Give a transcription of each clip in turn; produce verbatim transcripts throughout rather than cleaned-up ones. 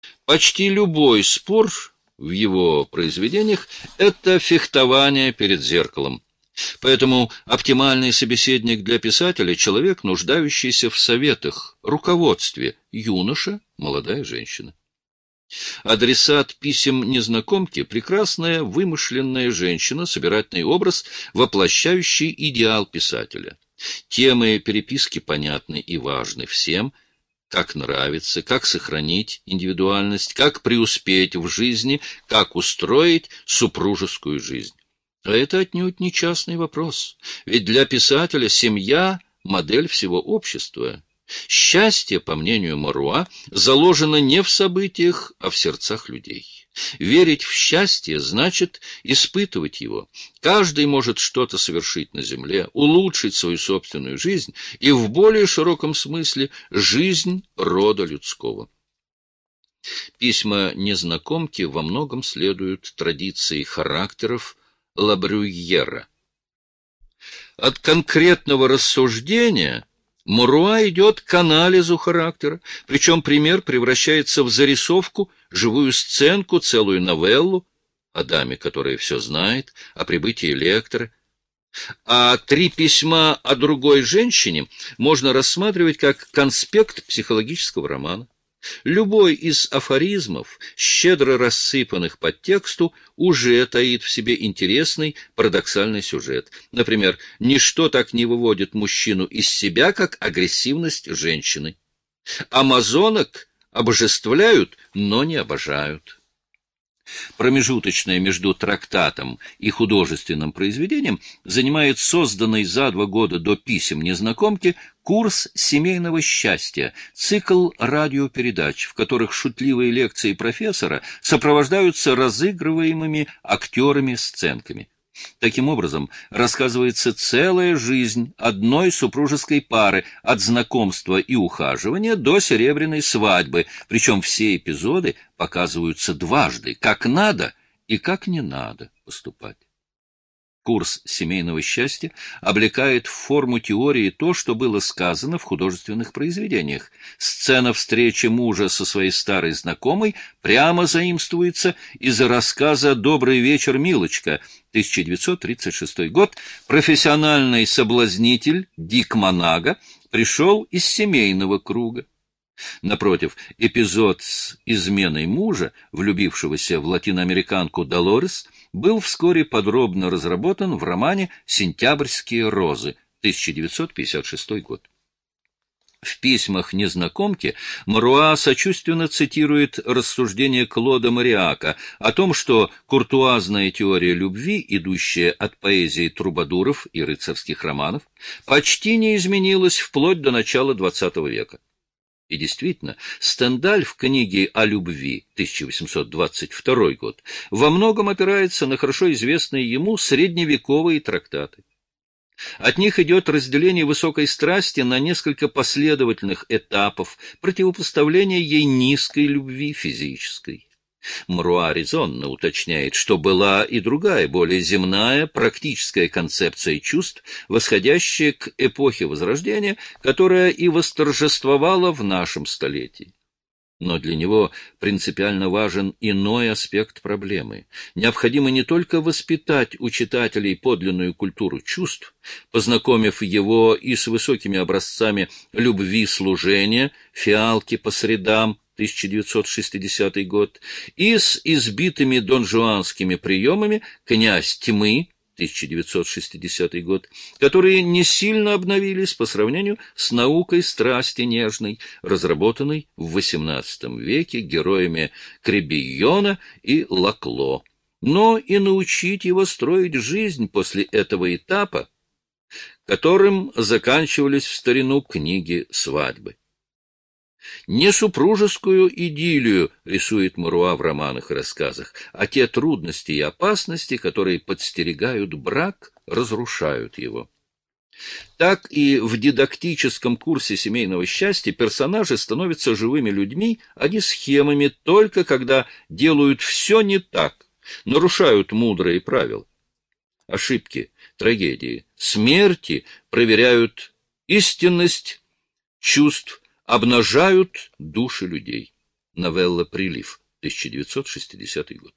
Почти любой спор в его произведениях – это фехтование перед зеркалом. Поэтому оптимальный собеседник для писателя – человек, нуждающийся в советах, руководстве, юноша, молодая женщина. Адресат писем незнакомки – прекрасная вымышленная женщина, собирательный образ, воплощающий идеал писателя. Темы переписки понятны и важны всем: как нравится, как сохранить индивидуальность, как преуспеть в жизни, как устроить супружескую жизнь. А это отнюдь не частный вопрос, ведь для писателя семья – модель всего общества. Счастье, по мнению Моруа, заложено не в событиях, а в сердцах людей. Верить в счастье значит испытывать его. Каждый может что-то совершить на земле, улучшить свою собственную жизнь и в более широком смысле жизнь рода людского. Письма незнакомки во многом следуют традиции характеров Ла Брюйера. От конкретного рассуждения Моруа идет к анализу характера, причем пример превращается в зарисовку, живую сценку, целую новеллу о даме, которая все знает, о прибытии лектора. А три письма о другой женщине можно рассматривать как конспект психологического романа. Любой из афоризмов, щедро рассыпанных по тексту, уже таит в себе интересный парадоксальный сюжет. Например, ничто так не выводит мужчину из себя, как агрессивность женщины. Амазонок обожествляют, но не обожают. Промежуточное между трактатом и художественным произведением занимает созданный за два года до писем незнакомки курс семейного счастья, цикл радиопередач, в которых шутливые лекции профессора сопровождаются разыгрываемыми актерами-сценками. Таким образом, рассказывается целая жизнь одной супружеской пары от знакомства и ухаживания до серебряной свадьбы, причем все эпизоды показываются дважды, как надо и как не надо поступать. Курс семейного счастья облекает в форму теории то, что было сказано в художественных произведениях. Сцена встречи мужа со своей старой знакомой прямо заимствуется из рассказа «Добрый вечер, милочка», тысяча девятьсот тридцать шестой год. Профессиональный соблазнитель Дик Монага пришел из семейного круга. Напротив, эпизод с изменой мужа, влюбившегося в латиноамериканку Долорес, был вскоре подробно разработан в романе «Сентябрьские розы», тысяча девятьсот пятьдесят шестой год. В письмах незнакомки Моруа сочувственно цитирует рассуждения Клода Мариака о том, что куртуазная теория любви, идущая от поэзии трубадуров и рыцарских романов, почти не изменилась вплоть до начала двадцатого века. И действительно, Стендаль в книге о любви, тысяча восемьсот двадцать второй год, во многом опирается на хорошо известные ему средневековые трактаты. От них идет разделение высокой страсти на несколько последовательных этапов, противопоставление ей низкой любви физической. Моруа резонно уточняет, что была и другая, более земная, практическая концепция чувств, восходящая к эпохе Возрождения, которая и восторжествовала в нашем столетии. Но для него принципиально важен иной аспект проблемы. Необходимо не только воспитать у читателей подлинную культуру чувств, познакомив его и с высокими образцами любви служения, фиалки по средам, тысяча девятьсот шестидесятый год, и с избитыми донжуанскими приемами «Князь тьмы», тысяча девятьсот шестидесятый год, которые не сильно обновились по сравнению с наукой страсти нежной, разработанной в восемнадцатом веке героями Кребийона и Лакло, но и научить его строить жизнь после этого этапа, которым заканчивались в старину книги свадьбы. Не супружескую идиллию рисует Моруа в романах и рассказах, а те трудности и опасности, которые подстерегают брак, разрушают его. Так и в дидактическом курсе семейного счастья персонажи становятся живыми людьми, а не схемами, только когда делают все не так, нарушают мудрые правила. Ошибки, трагедии, смерти проверяют истинность чувств, обнажают души людей. Новелла «Прилив», тысяча девятьсот шестидесятый год.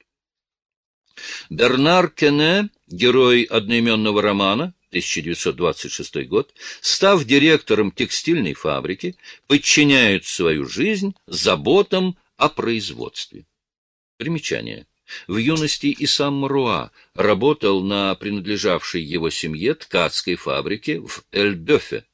Бернар Кене, герой одноименного романа, тысяча девятьсот двадцать шестой год, став директором текстильной фабрики, подчиняет свою жизнь заботам о производстве. Примечание. В юности и сам Муруа работал на принадлежавшей его семье ткацкой фабрике в Эльбёфе.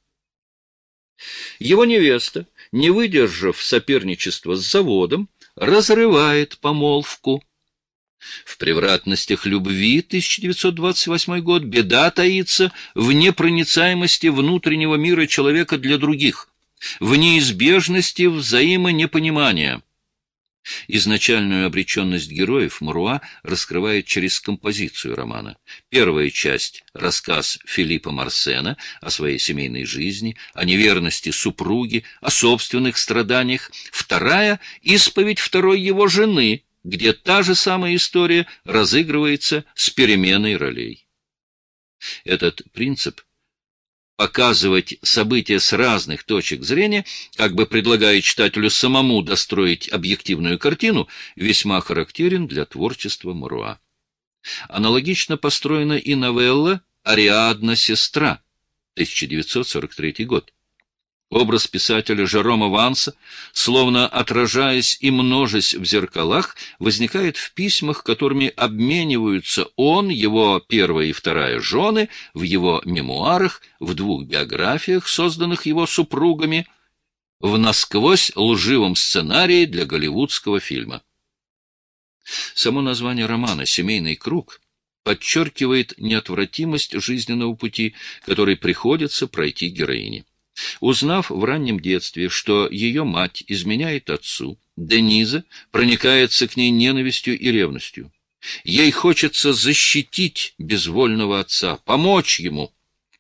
Его невеста, не выдержав соперничества с заводом, разрывает помолвку. В превратностях любви, тысяча девятьсот двадцать восьмой год, беда таится в непроницаемости внутреннего мира человека для других, в неизбежности взаимонепонимания. Изначальную обреченность героев Муруа раскрывает через композицию романа. Первая часть — рассказ Филиппа Марсена о своей семейной жизни, о неверности супруги, о собственных страданиях. Вторая — исповедь второй его жены, где та же самая история разыгрывается с переменой ролей. Этот принцип — показывать события с разных точек зрения, как бы предлагая читателю самому достроить объективную картину, весьма характерен для творчества Муруа. Аналогично построена и новелла «Ариадна, сестра», тысяча девятьсот сорок третий год. Образ писателя Жерома Ванса, словно отражаясь и множась в зеркалах, возникает в письмах, которыми обмениваются он, его первая и вторая жены, в его мемуарах, в двух биографиях, созданных его супругами, в насквозь лживом сценарии для голливудского фильма. Само название романа «Семейный круг» подчеркивает неотвратимость жизненного пути, который приходится пройти героине. Узнав в раннем детстве, что ее мать изменяет отцу, Дениза проникается к ней ненавистью и ревностью. Ей хочется защитить безвольного отца, помочь ему.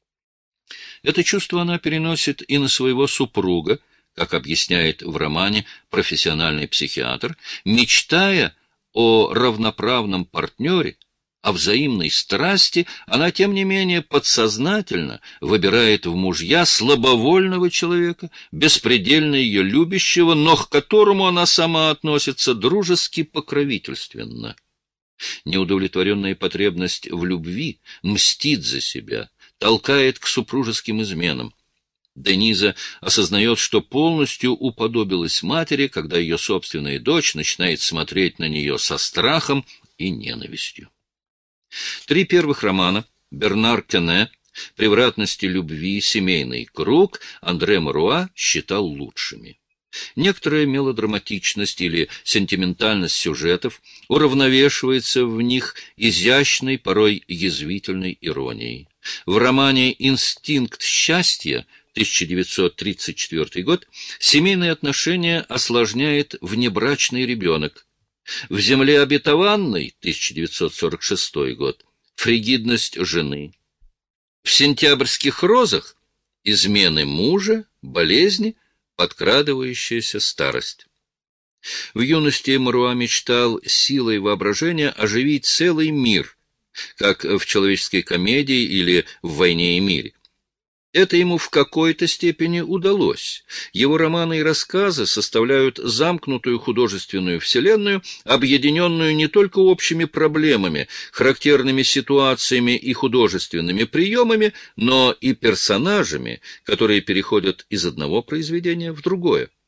Это чувство она переносит и на своего супруга, как объясняет в романе профессиональный психиатр, мечтая о равноправном партнере, о взаимной страсти, она, тем не менее, подсознательно выбирает в мужья слабовольного человека, беспредельно ее любящего, но к которому она сама относится дружески покровительственно. Неудовлетворенная потребность в любви мстит за себя, толкает к супружеским изменам. Дениза осознает, что полностью уподобилась матери, когда ее собственная дочь начинает смотреть на нее со страхом и ненавистью. Три первых романа Бернар Кене «Превратности любви», «Семейный круг» Андре Муруа считал лучшими. Некоторая мелодраматичность или сентиментальность сюжетов уравновешивается в них изящной, порой язвительной иронией. В романе «Инстинкт счастья» тысяча девятьсот тридцать четвёртый год семейные отношения осложняет внебрачный ребенок. В «Земле обетованной» тысяча девятьсот сорок шестой год фригидность жены. В «Сентябрьских розах» измены мужа, болезни, подкрадывающаяся старость. В юности Муруа мечтал силой воображения оживить целый мир, как в «Человеческой комедии» или в «Войне и мире». Это ему в какой-то степени удалось. Его романы и рассказы составляют замкнутую художественную вселенную, объединенную не только общими проблемами, характерными ситуациями и художественными приемами, но и персонажами, которые переходят из одного произведения в другое.